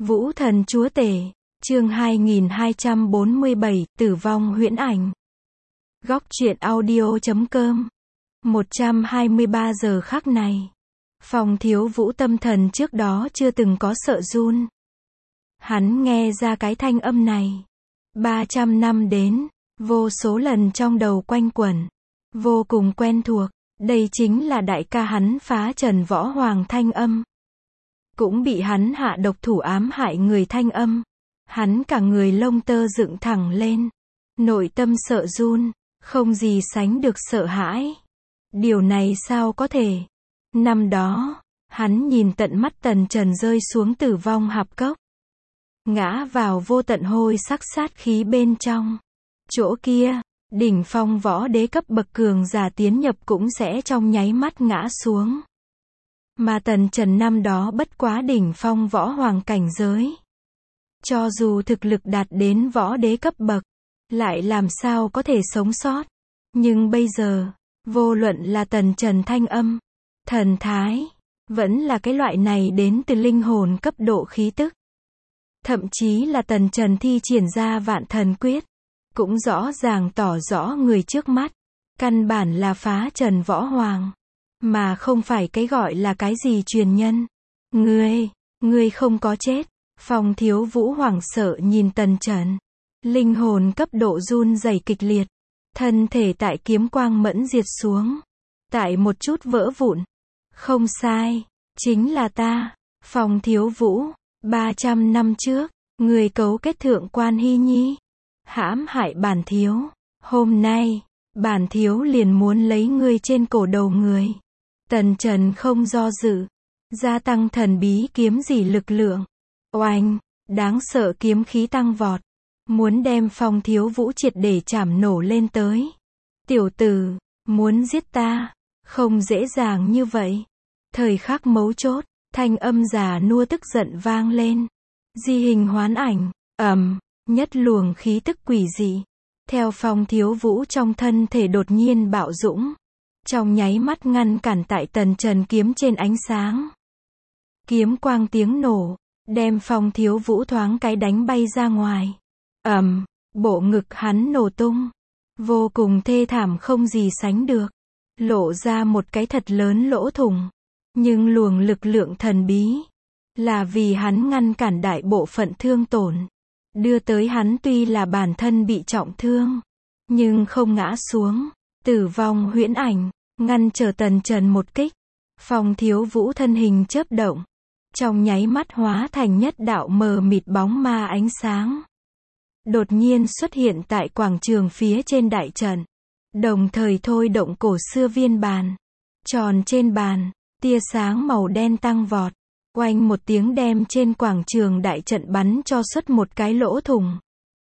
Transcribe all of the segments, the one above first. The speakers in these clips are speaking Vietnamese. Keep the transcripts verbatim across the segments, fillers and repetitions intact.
Vũ thần chúa tể, chương hai nghìn hai trăm bốn mươi bảy, tử vong huyễn ảnh. Góc truyện audio chấm com. một trăm hai mươi ba giờ khắc này. Phong Thiếu Vũ tâm thần trước đó chưa từng có sợ run. Hắn nghe ra cái thanh âm này. ba trăm năm đến, vô số lần trong đầu quanh quẩn. Vô cùng quen thuộc, đây chính là đại ca hắn phá trần võ hoàng thanh âm. Cũng bị hắn hạ độc thủ ám hại người thanh âm. Hắn cả người lông tơ dựng thẳng lên. Nội tâm sợ run, không gì sánh được sợ hãi. Điều này sao có thể? Năm đó, hắn nhìn tận mắt Tần Trần rơi xuống tử vong hạp cốc. Ngã vào vô tận hôi sắc sát khí bên trong. Chỗ kia, đỉnh phong võ đế cấp bậc cường giả tiến nhập cũng sẽ trong nháy mắt ngã xuống. Mà Tần Trần năm đó bất quá đỉnh phong võ hoàng cảnh giới. Cho dù thực lực đạt đến võ đế cấp bậc, lại làm sao có thể sống sót. Nhưng bây giờ, vô luận là Tần Trần thanh âm, thần thái, vẫn là cái loại này đến từ linh hồn cấp độ khí tức. Thậm chí là Tần Trần thi triển ra vạn thần quyết, cũng rõ ràng tỏ rõ người trước mắt, căn bản là phá trần võ hoàng, mà không phải cái gọi là cái gì truyền nhân. Ngươi, ngươi không có chết. Phong Thiếu Vũ hoảng sợ nhìn Tần Trần, linh hồn cấp độ run rẩy kịch liệt, thân thể tại kiếm quang mẫn diệt xuống, tại một chút vỡ vụn. Không sai, chính là ta, Phong Thiếu Vũ, ba trăm năm trước, người cấu kết thượng quan Hy Nhi, hãm hại bản thiếu, hôm nay, bản thiếu liền muốn lấy ngươi trên cổ đầu người. Tần Trần không do dự, gia tăng thần bí kiếm gì lực lượng. Oanh, đáng sợ kiếm khí tăng vọt, muốn đem Phong Thiếu Vũ triệt để chảm nổ lên tới. Tiểu tử, muốn giết ta, không dễ dàng như vậy. Thời khắc mấu chốt, thanh âm già nua tức giận vang lên. Di hình hoán ảnh, ầm, nhất luồng khí tức quỷ dị, theo Phong Thiếu Vũ trong thân thể đột nhiên bạo dũng. Trong nháy mắt ngăn cản tại Tần Trần kiếm trên ánh sáng. Kiếm quang tiếng nổ, đem Phong Thiếu Vũ thoáng cái đánh bay ra ngoài. Ầm, bộ ngực hắn nổ tung, vô cùng thê thảm không gì sánh được, lộ ra một cái thật lớn lỗ thủng. Nhưng luồng lực lượng thần bí, là vì hắn ngăn cản đại bộ phận thương tổn, đưa tới hắn tuy là bản thân bị trọng thương, nhưng không ngã xuống. Tử vong huyễn ảnh, ngăn trở Tần Trần một kích. Phong Thiếu Vũ thân hình chớp động, trong nháy mắt hóa thành nhất đạo mờ mịt bóng ma ánh sáng. Đột nhiên xuất hiện tại quảng trường phía trên đại trận, đồng thời thôi động cổ xưa viên bàn. Tròn trên bàn, tia sáng màu đen tăng vọt, oanh một tiếng đem trên quảng trường đại trận bắn cho xuất một cái lỗ thủng.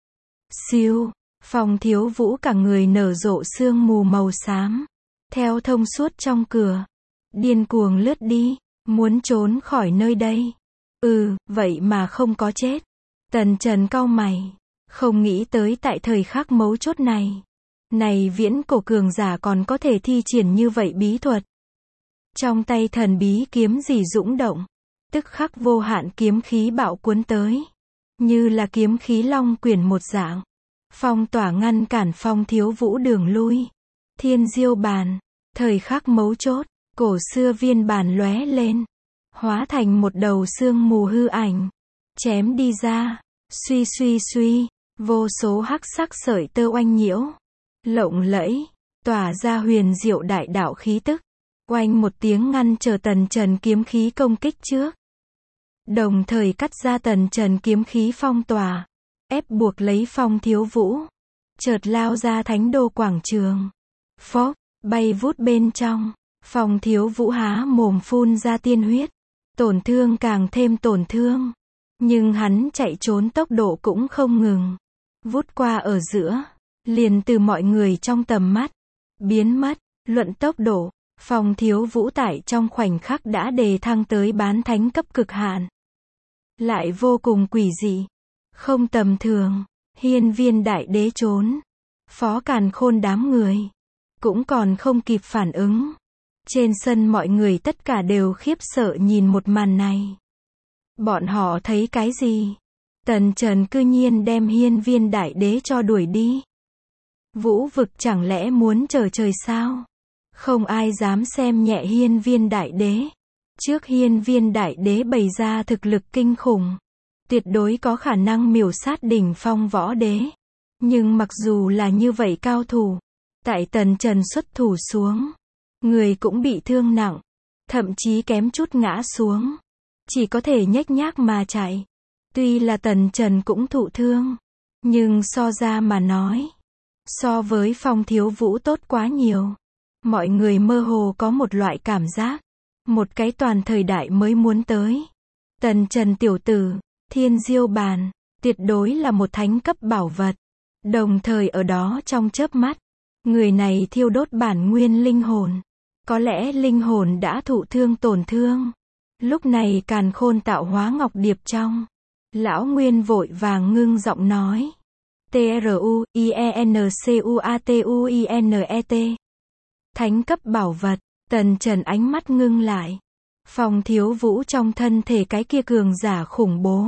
Siêu, Phong Thiếu Vũ cả người nở rộ sương mù màu xám, theo thông suốt trong cửa, điên cuồng lướt đi, muốn trốn khỏi nơi đây. Ừ, vậy mà không có chết. Tần Trần cau mày, không nghĩ tới tại thời khắc mấu chốt này, này viễn cổ cường giả còn có thể thi triển như vậy bí thuật. Trong tay thần bí kiếm gì dũng động, tức khắc vô hạn kiếm khí bạo cuốn tới, như là kiếm khí long quyển một dạng, phong tỏa ngăn cản Phong Thiếu Vũ đường lui. Thiên diêu bàn, thời khắc mấu chốt, cổ xưa viên bàn lóe lên, hóa thành một đầu sương mù hư ảnh, chém đi ra, suy suy suy, vô số hắc sắc sợi tơ oanh nhiễu, lộng lẫy, tỏa ra huyền diệu đại đạo khí tức, oanh một tiếng ngăn trở Tần Trần kiếm khí công kích trước. Đồng thời cắt ra Tần Trần kiếm khí phong tỏa, ép buộc lấy Phong Thiếu Vũ, chợt lao ra thánh đô quảng trường. Phốc, bay vút bên trong, Phong Thiếu Vũ há mồm phun ra tiên huyết, tổn thương càng thêm tổn thương, nhưng hắn chạy trốn tốc độ cũng không ngừng, vút qua ở giữa, liền từ mọi người trong tầm mắt, biến mất. Luận tốc độ, Phong Thiếu Vũ tại trong khoảnh khắc đã đề thăng tới bán thánh cấp cực hạn, lại vô cùng quỷ dị, không tầm thường. Hiên Viên đại đế trốn, Phó Càn Khôn đám người cũng còn không kịp phản ứng. Trên sân mọi người tất cả đều khiếp sợ nhìn một màn này. Bọn họ thấy cái gì? Tần Trần cư nhiên đem hiên viên đại đế cho đuổi đi. Vũ vực chẳng lẽ muốn trở trời sao? Không ai dám xem nhẹ hiên viên đại đế. Trước hiên viên đại đế bày ra thực lực kinh khủng, tuyệt đối có khả năng miểu sát đỉnh phong võ đế. Nhưng mặc dù là như vậy cao thủ, tại Tần Trần xuất thủ xuống, người cũng bị thương nặng, thậm chí kém chút ngã xuống, chỉ có thể nhếch nhác mà chạy. Tuy là Tần Trần cũng thụ thương, nhưng so ra mà nói, so với Phong Thiếu Vũ tốt quá nhiều. Mọi người mơ hồ có một loại cảm giác, một cái toàn thời đại mới muốn tới. Tần Trần tiểu tử, Thiên Diêu Bàn, tuyệt đối là một thánh cấp bảo vật. Đồng thời ở đó trong chớp mắt, người này thiêu đốt bản nguyên linh hồn. Có lẽ linh hồn đã thụ thương tổn thương. Lúc này càn khôn tạo hóa ngọc điệp trong. Lão Nguyên vội vàng ngưng giọng nói. T R U I E N C U A T U I N E T. Thánh cấp bảo vật. Tần Trần ánh mắt ngưng lại. Phong Thiếu Vũ trong thân thể cái kia cường giả khủng bố.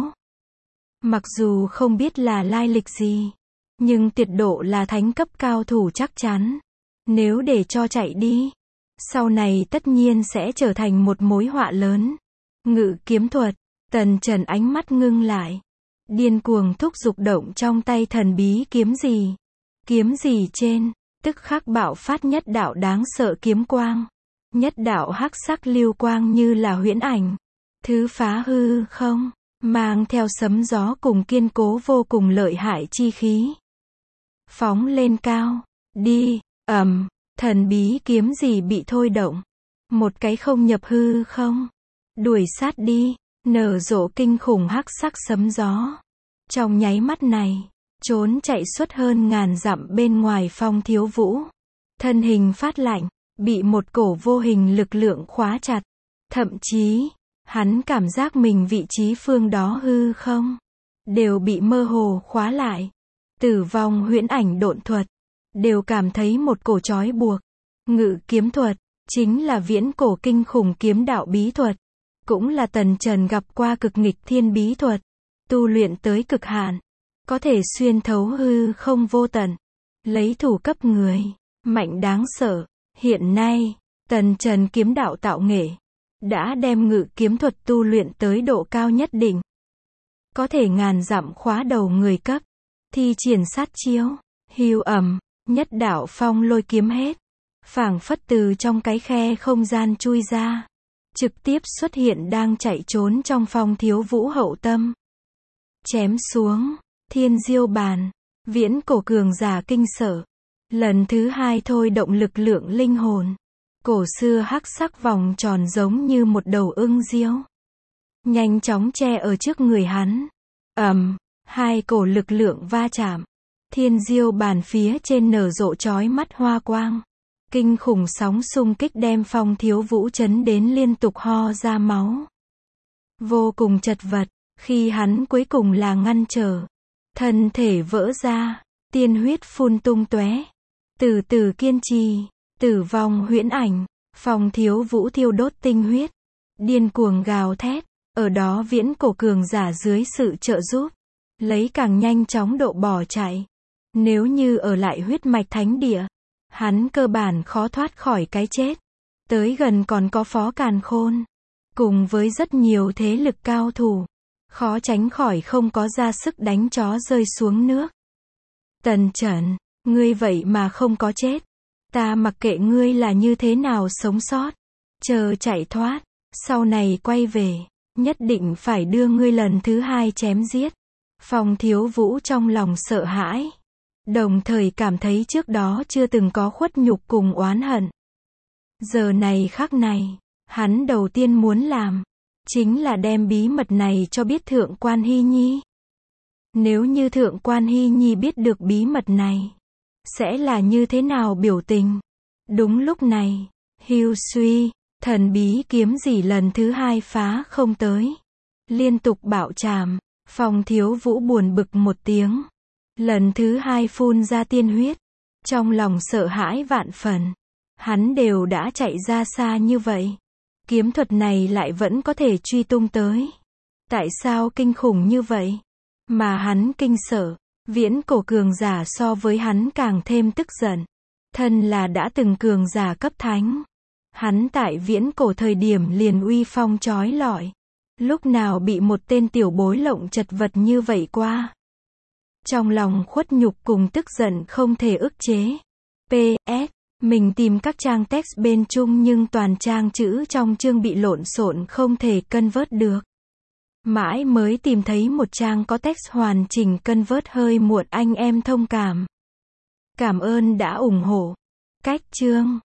Mặc dù không biết là lai lịch gì, nhưng tuyệt độ là thánh cấp cao thủ chắc chắn. Nếu để cho chạy đi, sau này tất nhiên sẽ trở thành một mối họa lớn. Ngự kiếm thuật. Tần Trần ánh mắt ngưng lại. Điên cuồng thúc giục động trong tay thần bí kiếm gì. Kiếm gì trên, tức khắc bạo phát nhất đạo đáng sợ kiếm quang. Nhất đạo hắc sắc lưu quang như là huyễn ảnh. Thứ phá hư không, mang theo sấm gió cùng kiên cố vô cùng lợi hại chi khí. Phóng lên cao, đi, ầm, thần bí kiếm gì bị thôi động. Một cái không nhập hư không, đuổi sát đi, nở rộ kinh khủng hắc sắc sấm gió. Trong nháy mắt này, trốn chạy suốt hơn ngàn dặm bên ngoài Phong Thiếu Vũ. Thân hình phát lạnh, bị một cổ vô hình lực lượng khóa chặt. Thậm chí, hắn cảm giác mình vị trí phương đó hư không, đều bị mơ hồ khóa lại. Tử vong huyễn ảnh độn thuật, đều cảm thấy một cổ trói buộc. Ngự kiếm thuật, chính là viễn cổ kinh khủng kiếm đạo bí thuật. Cũng là Tần Trần gặp qua cực nghịch thiên bí thuật. Tu luyện tới cực hạn, có thể xuyên thấu hư không vô tận. Lấy thủ cấp người, mạnh đáng sợ. Hiện nay, Tần Trần kiếm đạo tạo nghệ, đã đem ngự kiếm thuật tu luyện tới độ cao nhất định. Có thể ngàn dặm khóa đầu người cấp, thi triển sát chiêu, hưu ầm, nhất đạo phong lôi kiếm hết. Phảng phất từ trong cái khe không gian chui ra. Trực tiếp xuất hiện đang chạy trốn trong Phong Thiếu Vũ hậu tâm. Chém xuống, Thiên Diêu Bàn, viễn cổ cường giả kinh sợ. Lần thứ hai thôi động lực lượng linh hồn. Cổ xưa hắc sắc vòng tròn giống như một đầu ưng diêu. Nhanh chóng che ở trước người hắn. Ầm, hai cổ lực lượng va chạm. Thiên Diêu Bàn phía trên nở rộ chói mắt hoa quang. Kinh khủng sóng xung kích đem Phong Thiếu Vũ chấn đến liên tục ho ra máu. Vô cùng chật vật, khi hắn cuối cùng là ngăn trở. Thân thể vỡ ra, tiên huyết phun tung tóe. Từ từ kiên trì, tử vong huyễn ảnh, Phong Thiếu Vũ thiêu đốt tinh huyết. Điên cuồng gào thét, ở đó viễn cổ cường giả dưới sự trợ giúp. Lấy càng nhanh chóng độ bỏ chạy. Nếu như ở lại huyết mạch thánh địa, hắn cơ bản khó thoát khỏi cái chết. Tới gần còn có Phó Càn Khôn, cùng với rất nhiều thế lực cao thủ, khó tránh khỏi không có ra sức đánh chó rơi xuống nước. Tần Trần, ngươi vậy mà không có chết. Ta mặc kệ ngươi là như thế nào sống sót. Chờ chạy thoát, sau này quay về, nhất định phải đưa ngươi lần thứ hai chém giết. Phong Thiếu Vũ trong lòng sợ hãi. Đồng thời cảm thấy trước đó chưa từng có khuất nhục cùng oán hận. Giờ này khắc này, hắn đầu tiên muốn làm, chính là đem bí mật này cho biết Thượng Quan Hy Nhi. Nếu như Thượng Quan Hy Nhi biết được bí mật này, sẽ là như thế nào biểu tình? Đúng lúc này, hưu suy, thần bí kiếm gì lần thứ hai phá không tới. Liên tục bạo chạm, Phong Thiếu Vũ buồn bực một tiếng. Lần thứ hai phun ra tiên huyết. Trong lòng sợ hãi vạn phần. Hắn đều đã chạy ra xa như vậy. Kiếm thuật này lại vẫn có thể truy tung tới. Tại sao kinh khủng như vậy? Mà hắn kinh sợ. Viễn cổ cường giả so với hắn càng thêm tức giận. Thân là đã từng cường giả cấp thánh. Hắn tại viễn cổ thời điểm liền uy phong chói lọi. Lúc nào bị một tên tiểu bối lộng chật vật như vậy qua. Trong lòng khuất nhục cùng tức giận không thể ức chế. pê ét. Mình tìm các trang text bên chung nhưng toàn trang chữ trong chương bị lộn xộn không thể convert được. Mãi mới tìm thấy một trang có text hoàn chỉnh convert hơi muộn, anh em thông cảm. Cảm ơn đã ủng hộ. Cách chương